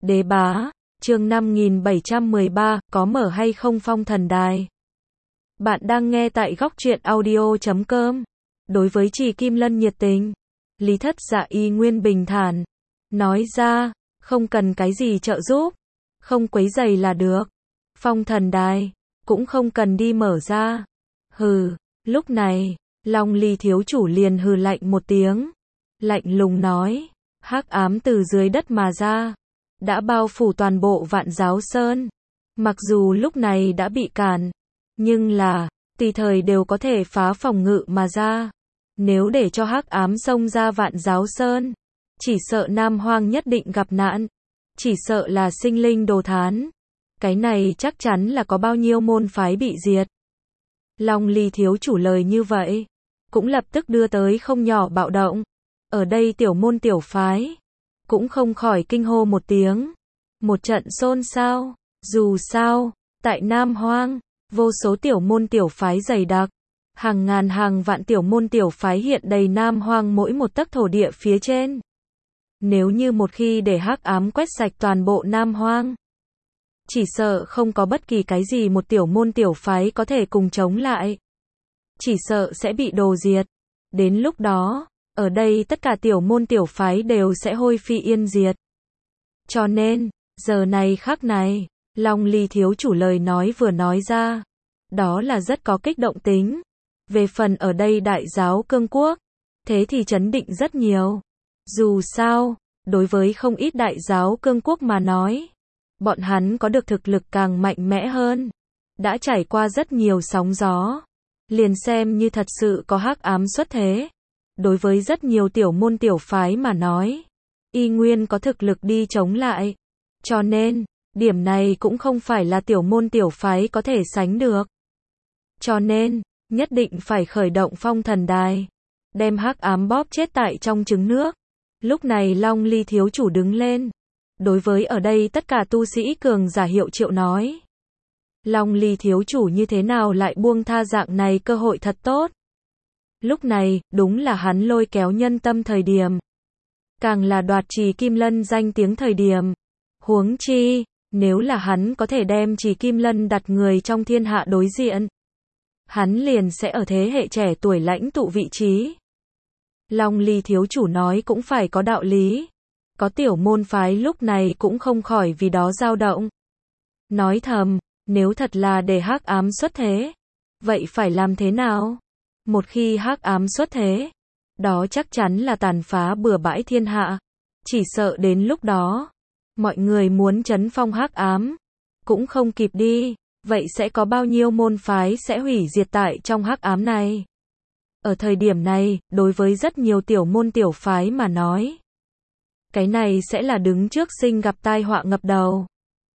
Đế bá, chương 5713, có mở hay không phong thần đài? Bạn đang nghe tại góc truyện audio.com. Đối với Trì Kim Lân nhiệt tình, Lý Thất Dạ y nguyên bình thản, nói ra, không cần cái gì trợ giúp, không quấy rầy là được. Phong thần đài, cũng không cần đi mở ra. Hừ, lúc này, Long Ly thiếu chủ liền hừ lạnh một tiếng, lạnh lùng nói, hắc ám từ dưới đất mà ra, đã bao phủ toàn bộ Vạn Giáo Sơn. Mặc dù lúc này đã bị cản, nhưng là, tùy thời đều có thể phá phòng ngự mà ra. Nếu để cho hắc ám xông ra Vạn Giáo Sơn, chỉ sợ Nam Hoang nhất định gặp nạn, chỉ sợ là sinh linh đồ thán. Cái này chắc chắn là có bao nhiêu môn phái bị diệt. Long Ly thiếu chủ lời như vậy, cũng lập tức đưa tới không nhỏ bạo động. Ở đây tiểu môn tiểu phái, cũng không khỏi kinh hô một tiếng. Một trận xôn xao, dù sao, tại Nam Hoang, vô số tiểu môn tiểu phái dày đặc. Hàng ngàn hàng vạn tiểu môn tiểu phái hiện đầy Nam Hoang mỗi một tấc thổ địa phía trên. Nếu như một khi để hắc ám quét sạch toàn bộ Nam Hoang, chỉ sợ không có bất kỳ cái gì một tiểu môn tiểu phái có thể cùng chống lại. Chỉ sợ sẽ bị đồ diệt. Đến lúc đó, ở đây tất cả tiểu môn tiểu phái đều sẽ hôi phi yên diệt. Cho nên, giờ này khắc này, Long Ly thiếu chủ lời nói vừa nói ra, đó là rất có kích động tính. Về phần ở đây đại giáo cương quốc, thế thì chấn định rất nhiều. Dù sao, đối với không ít đại giáo cương quốc mà nói, bọn hắn có được thực lực càng mạnh mẽ hơn, đã trải qua rất nhiều sóng gió, liền xem như thật sự có hắc ám xuất thế. Đối với rất nhiều tiểu môn tiểu phái mà nói, y nguyên có thực lực đi chống lại. Cho nên, điểm này cũng không phải là tiểu môn tiểu phái có thể sánh được. Cho nên, nhất định phải khởi động phong thần đài, đem hắc ám bóp chết tại trong trứng nước. Lúc này Long Ly thiếu chủ đứng lên, đối với ở đây tất cả tu sĩ cường giả hiệu triệu nói. Long Ly thiếu chủ như thế nào lại buông tha dạng này cơ hội thật tốt. Lúc này, đúng là hắn lôi kéo nhân tâm thời điểm. Càng là đoạt Trì Kim Lân danh tiếng thời điểm. Huống chi, nếu là hắn có thể đem Trì Kim Lân đặt người trong thiên hạ đối diện, hắn liền sẽ ở thế hệ trẻ tuổi lãnh tụ vị trí. Long Ly thiếu chủ nói cũng phải có đạo lý. Có tiểu môn phái lúc này cũng không khỏi vì đó dao động. Nói thầm, nếu thật là để hắc ám xuất thế, vậy phải làm thế nào? Một khi hắc ám xuất thế, đó chắc chắn là tàn phá bừa bãi thiên hạ. Chỉ sợ đến lúc đó, mọi người muốn trấn phong hắc ám, cũng không kịp đi. Vậy sẽ có bao nhiêu môn phái sẽ hủy diệt tại trong hắc ám này? Ở thời điểm này, đối với rất nhiều tiểu môn tiểu phái mà nói, cái này sẽ là đứng trước sinh gặp tai họa ngập đầu.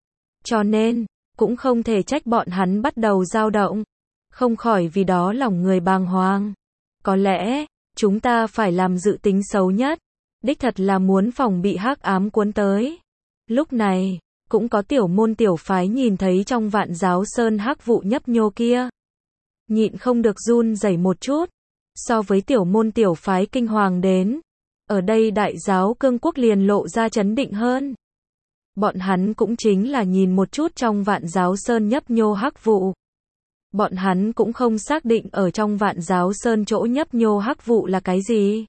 Cho nên, cũng không thể trách bọn hắn bắt đầu dao động, không khỏi vì đó lòng người bàng hoàng. Có lẽ, chúng ta phải làm dự tính xấu nhất, đích thật là muốn phòng bị hắc ám cuốn tới. Lúc này, cũng có tiểu môn tiểu phái nhìn thấy trong Vạn Giáo Sơn hắc vụ nhấp nhô kia, nhịn không được run rẩy một chút. So với tiểu môn tiểu phái kinh hoàng đến, ở đây đại giáo cương quốc liền lộ ra chấn định hơn. Bọn hắn cũng chính là nhìn một chút trong Vạn Giáo Sơn nhấp nhô hắc vụ. Bọn hắn cũng không xác định ở trong Vạn Giáo Sơn chỗ nhấp nhô hắc vụ là cái gì.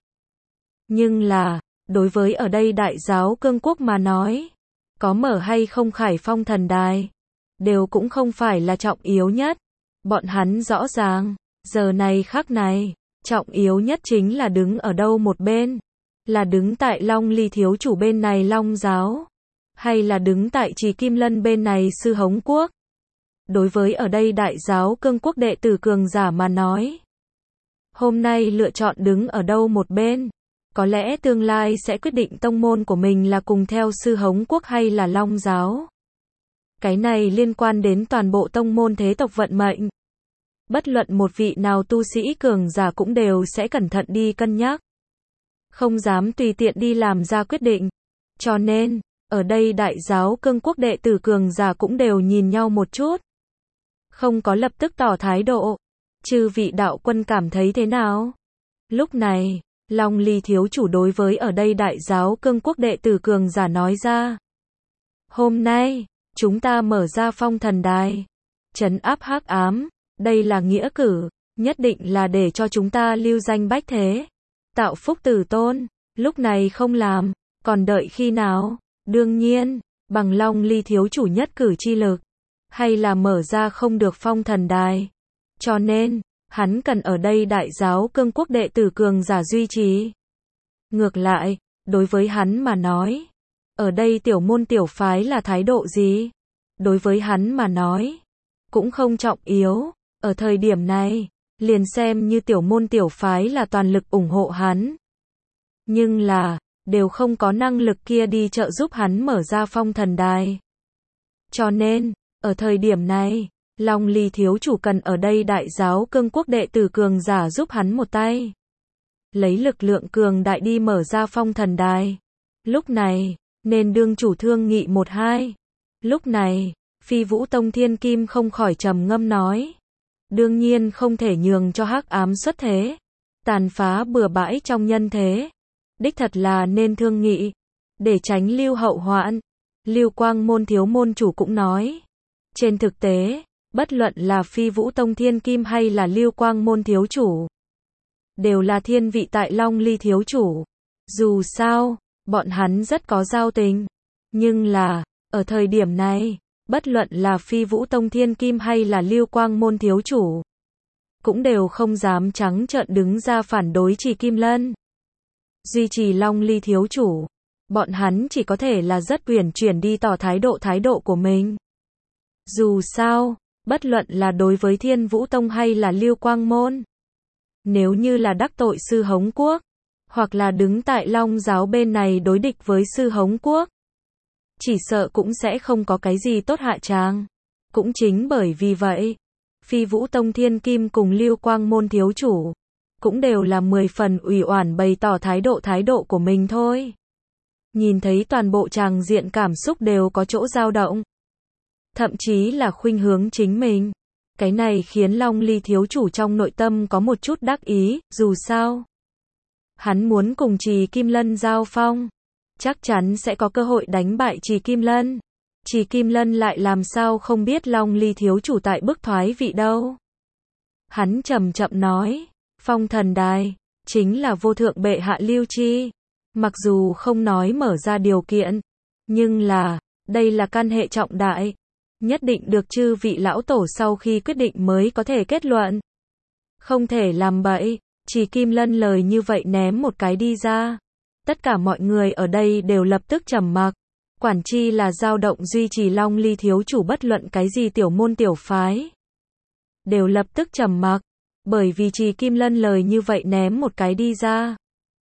Nhưng là, đối với ở đây đại giáo cương quốc mà nói, có mở hay không khải phong thần đài, đều cũng không phải là trọng yếu nhất. Bọn hắn rõ ràng, giờ này khắc này, trọng yếu nhất chính là đứng ở đâu một bên. Là đứng tại Long Ly thiếu chủ bên này Long giáo, hay là đứng tại Trì Kim Lân bên này Sư Hống quốc. Đối với ở đây đại giáo cương quốc đệ tử cường giả mà nói, hôm nay lựa chọn đứng ở đâu một bên, có lẽ tương lai sẽ quyết định tông môn của mình là cùng theo Sư Hống quốc hay là Long giáo. Cái này liên quan đến toàn bộ tông môn thế tộc vận mệnh. Bất luận một vị nào tu sĩ cường giả cũng đều sẽ cẩn thận đi cân nhắc, không dám tùy tiện đi làm ra quyết định. Cho nên, ở đây đại giáo cương quốc đệ tử cường giả cũng đều nhìn nhau một chút, không có lập tức tỏ thái độ. Chư vị đạo quân cảm thấy thế nào? Lúc này, Long Ly thiếu chủ đối với ở đây đại giáo cương quốc đệ tử cường giả nói ra. Hôm nay, chúng ta mở ra phong thần đài, trấn áp hắc ám, đây là nghĩa cử, nhất định là để cho chúng ta lưu danh bách thế, tạo phúc tử tôn, lúc này không làm, còn đợi khi nào? Đương nhiên, bằng Long Ly thiếu chủ nhất cử chi lực, hay là mở ra không được phong thần đài. Cho nên, hắn cần ở đây đại giáo cương quốc đệ tử cường giả duy trì. Ngược lại, đối với hắn mà nói, ở đây tiểu môn tiểu phái là thái độ gì? Đối với hắn mà nói, cũng không trọng yếu, ở thời điểm này, liền xem như tiểu môn tiểu phái là toàn lực ủng hộ hắn. Nhưng là, đều không có năng lực kia đi trợ giúp hắn mở ra phong thần đài. Cho nên, ở thời điểm này, Long Ly thiếu chủ cần ở đây đại giáo cương quốc đệ tử cường giả giúp hắn một tay. Lấy lực lượng cường đại đi mở ra phong thần đài. Lúc này, nên đương chủ thương nghị một hai. Lúc này, Phi Vũ Tông Thiên Kim không khỏi trầm ngâm nói. Đương nhiên không thể nhường cho hắc ám xuất thế. Tàn phá bừa bãi trong nhân thế. Đích thật là nên thương nghị. Để tránh lưu hậu hoạn. Lưu Quang Môn thiếu môn chủ cũng nói. Trên thực tế, bất luận là Phi Vũ Tông Thiên Kim hay là Lưu Quang Môn thiếu chủ, đều là thiên vị tại Long Ly thiếu chủ. Dù sao, bọn hắn rất có giao tình. Nhưng là, ở thời điểm này, bất luận là Phi Vũ Tông Thiên Kim hay là Lưu Quang Môn thiếu chủ, cũng đều không dám trắng trợn đứng ra phản đối Trì Kim Lân. Duy trì Long Ly thiếu chủ, bọn hắn chỉ có thể là rất uyển chuyển đi tỏ thái độ của mình. Dù sao, bất luận là đối với Thiên Vũ Tông hay là Lưu Quang Môn, nếu như là đắc tội Sư Hống Quốc, hoặc là đứng tại Long giáo bên này đối địch với Sư Hống Quốc, chỉ sợ cũng sẽ không có cái gì tốt hạ tràng. Cũng chính bởi vì vậy, Phi Vũ Tông Thiên Kim cùng Lưu Quang Môn thiếu chủ, cũng đều là 10 phần ủy oản bày tỏ thái độ của mình thôi. Nhìn thấy toàn bộ tràng diện cảm xúc đều có chỗ dao động, thậm chí là khuynh hướng chính mình. Cái này khiến Long Ly thiếu chủ trong nội tâm có một chút đắc ý, dù sao, hắn muốn cùng Trì Kim Lân giao phong, chắc chắn sẽ có cơ hội đánh bại Trì Kim Lân. Trì Kim Lân lại làm sao không biết Long Ly thiếu chủ tại bức thoái vị đâu. Hắn chậm chậm nói, phong thần đài, chính là vô thượng bệ hạ lưu chi. Mặc dù không nói mở ra điều kiện, nhưng là, đây là căn hệ trọng đại. Nhất định được chư vị lão tổ sau khi quyết định mới có thể kết luận. Không thể làm bậy, Trì Kim Lân lời như vậy ném một cái đi ra. Tất cả mọi người ở đây đều lập tức trầm mặc. Quản chi là dao động duy trì Long Ly thiếu chủ bất luận cái gì tiểu môn tiểu phái. Đều lập tức trầm mặc, bởi vì Trì Kim Lân lời như vậy ném một cái đi ra.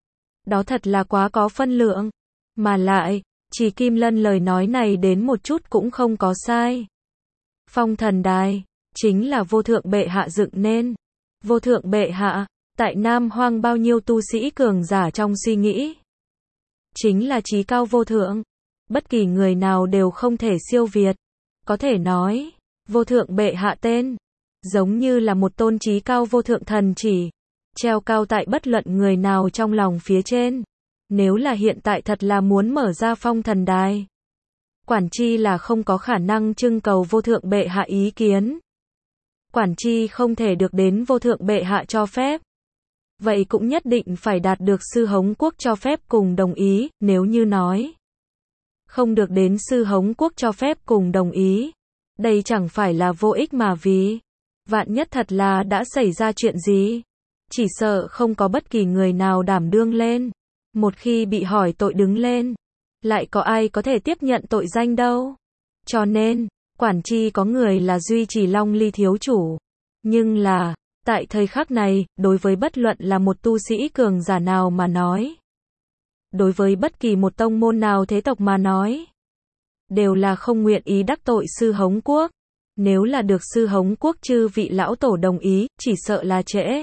Đó thật là quá có phân lượng. Mà lại, Trì Kim Lân lời nói này đến một chút cũng không có sai. Phong thần đài, chính là vô thượng bệ hạ dựng nên. Vô thượng bệ hạ, tại Nam Hoang bao nhiêu tu sĩ cường giả trong suy nghĩ. Chính là chí cao vô thượng. Bất kỳ người nào đều không thể siêu việt. Có thể nói, vô thượng bệ hạ tên, giống như là một tôn chí cao vô thượng thần chỉ, treo cao tại bất luận người nào trong lòng phía trên. Nếu là hiện tại thật là muốn mở ra phong thần đài, quản chi là không có khả năng trưng cầu vô thượng bệ hạ ý kiến. Quản chi không thể được đến vô thượng bệ hạ cho phép. Vậy cũng nhất định phải đạt được Sư Hống Quốc cho phép cùng đồng ý, nếu như nói không được đến Sư Hống Quốc cho phép cùng đồng ý, đây chẳng phải là vô ích mà vì, vạn nhất thật là đã xảy ra chuyện gì, chỉ sợ không có bất kỳ người nào đảm đương lên. Một khi bị hỏi tội đứng lên, lại có ai có thể tiếp nhận tội danh đâu. Cho nên, quản chi có người là duy trì Long Ly thiếu chủ. Nhưng là, tại thời khắc này, đối với bất luận là một tu sĩ cường giả nào mà nói, đối với bất kỳ một tông môn nào thế tộc mà nói, đều là không nguyện ý đắc tội Sư Hống Quốc. Nếu là được Sư Hống Quốc chư vị lão tổ đồng ý, chỉ sợ là trễ.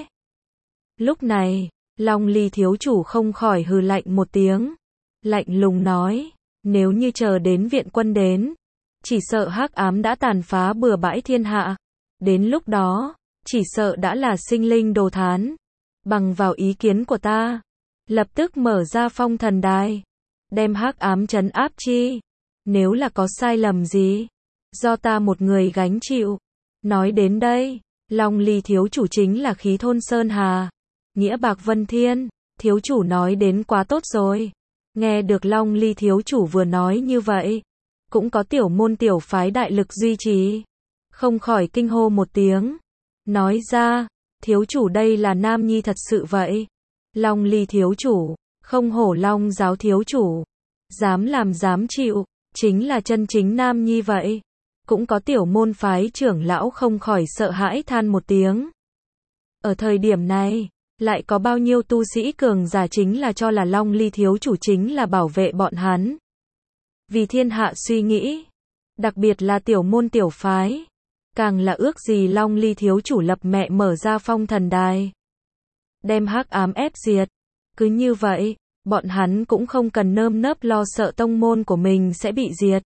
Lúc này, Long Ly thiếu chủ không khỏi hừ lạnh một tiếng, lạnh lùng nói, nếu như chờ đến viện quân đến, chỉ sợ hắc ám đã tàn phá bừa bãi thiên hạ. Đến lúc đó, chỉ sợ đã là sinh linh đồ thán. Bằng vào ý kiến của ta, lập tức mở ra phong thần đài, đem hắc ám trấn áp chi. Nếu là có sai lầm gì, do ta một người gánh chịu. Nói đến đây, Long Ly thiếu chủ chính là khí thôn Sơn Hà, nghĩa bạc Vân Thiên, thiếu chủ nói đến quá tốt rồi. Nghe được Long Ly thiếu chủ vừa nói như vậy, cũng có tiểu môn tiểu phái đại lực duy trì, không khỏi kinh hô một tiếng. Nói ra, thiếu chủ đây là nam nhi thật sự vậy. Long Ly thiếu chủ, không hổ Long giáo thiếu chủ, dám làm dám chịu, chính là chân chính nam nhi vậy. Cũng có tiểu môn phái trưởng lão không khỏi sợ hãi than một tiếng. Ở thời điểm này, lại có bao nhiêu tu sĩ cường giả chính là cho là Long Ly thiếu chủ chính là bảo vệ bọn hắn. Vì thiên hạ suy nghĩ, đặc biệt là tiểu môn tiểu phái, càng là ước gì Long Ly thiếu chủ lập mẹ mở ra phong thần đài, đem hắc ám ép diệt. Cứ như vậy, bọn hắn cũng không cần nơm nớp lo sợ tông môn của mình sẽ bị diệt.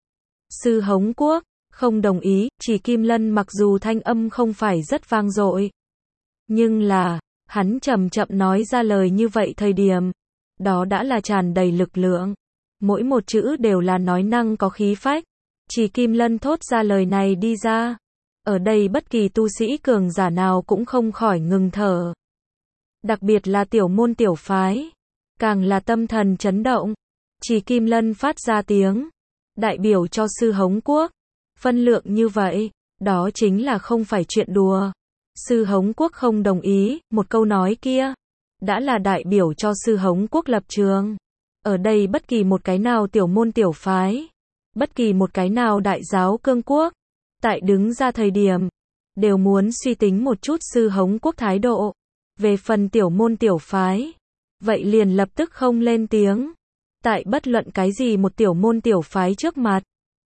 Sư Hống Quốc không đồng ý, Chỉ Kim Lân mặc dù thanh âm không phải rất vang dội, nhưng là, hắn chậm chậm nói ra lời như vậy thời điểm, đó đã là tràn đầy lực lượng. Mỗi một chữ đều là nói năng có khí phách. Chỉ Kim Lân thốt ra lời này đi ra, ở đây bất kỳ tu sĩ cường giả nào cũng không khỏi ngừng thở. Đặc biệt là tiểu môn tiểu phái, càng là tâm thần chấn động. Chỉ Kim Lân phát ra tiếng, đại biểu cho Sư Hống Quốc. Phân lượng như vậy, đó chính là không phải chuyện đùa. Sư Hống Quốc không đồng ý, một câu nói kia, đã là đại biểu cho Sư Hống Quốc lập trường. Ở đây bất kỳ một cái nào tiểu môn tiểu phái, bất kỳ một cái nào đại giáo cương quốc, tại đứng ra thời điểm, đều muốn suy tính một chút Sư Hống Quốc thái độ. Về phần tiểu môn tiểu phái, vậy liền lập tức không lên tiếng. Tại bất luận cái gì một tiểu môn tiểu phái trước mặt,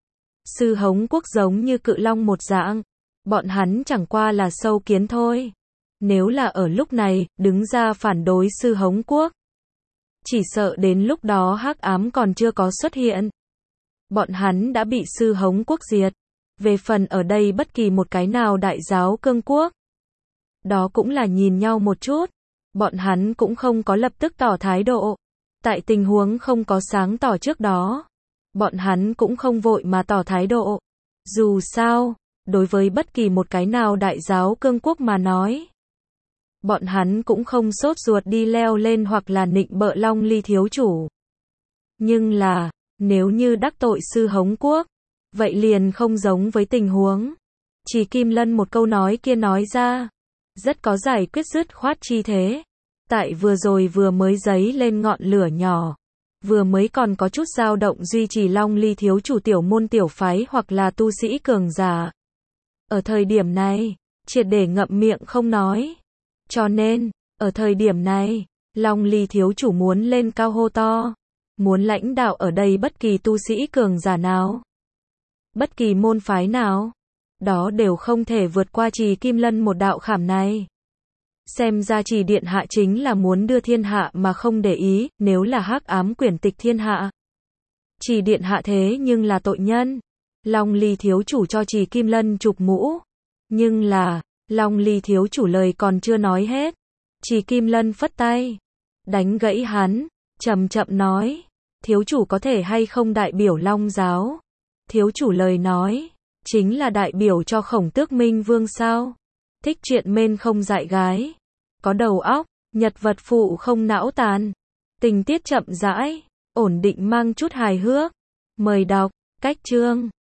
Sư Hống Quốc giống như cự long một dạng, bọn hắn chẳng qua là sâu kiến thôi. Nếu là ở lúc này, đứng ra phản đối Sư Hống Quốc, chỉ sợ đến lúc đó hắc ám còn chưa có xuất hiện, bọn hắn đã bị Sư Hống Quốc diệt. Về phần ở đây bất kỳ một cái nào đại giáo cương quốc, đó cũng là nhìn nhau một chút, bọn hắn cũng không có lập tức tỏ thái độ. Tại tình huống không có sáng tỏ trước đó, bọn hắn cũng không vội mà tỏ thái độ. Dù sao, đối với bất kỳ một cái nào đại giáo cương quốc mà nói, bọn hắn cũng không sốt ruột đi leo lên hoặc là nịnh bợ Long Ly thiếu chủ. Nhưng là, nếu như đắc tội Sư Hống Quốc, vậy liền không giống với tình huống. Chỉ Kim Lân một câu nói kia nói ra, rất có giải quyết dứt khoát chi thế. Tại vừa rồi vừa mới giấy lên ngọn lửa nhỏ, vừa mới còn có chút dao động duy trì Long Ly thiếu chủ tiểu môn tiểu phái hoặc là tu sĩ cường giả. Ở thời điểm này, triệt để ngậm miệng không nói. Cho nên, ở thời điểm này, Long Ly thiếu chủ muốn lên cao hô to, muốn lãnh đạo ở đây bất kỳ tu sĩ cường giả nào, bất kỳ môn phái nào, đó đều không thể vượt qua Chỉ Kim Lân một đạo khảm này. Xem ra Chỉ điện hạ chính là muốn đưa thiên hạ mà không để ý, nếu là hắc ám quyển tịch thiên hạ, Chỉ điện hạ thế nhưng là tội nhân. Long Ly thiếu chủ cho Chỉ Kim Lân chụp mũ, nhưng là, Long Ly thiếu chủ lời còn chưa nói hết, Chỉ Kim Lân phất tay, đánh gãy hắn, chậm chậm nói, thiếu chủ có thể hay không đại biểu Long giáo? Thiếu chủ lời nói, chính là đại biểu cho Khổng Tước Minh Vương sao? Thích chuyện mên không dại gái, có đầu óc, nhật vật phụ không não tàn, tình tiết chậm rãi, ổn định mang chút hài hước. Mời đọc, cách chương.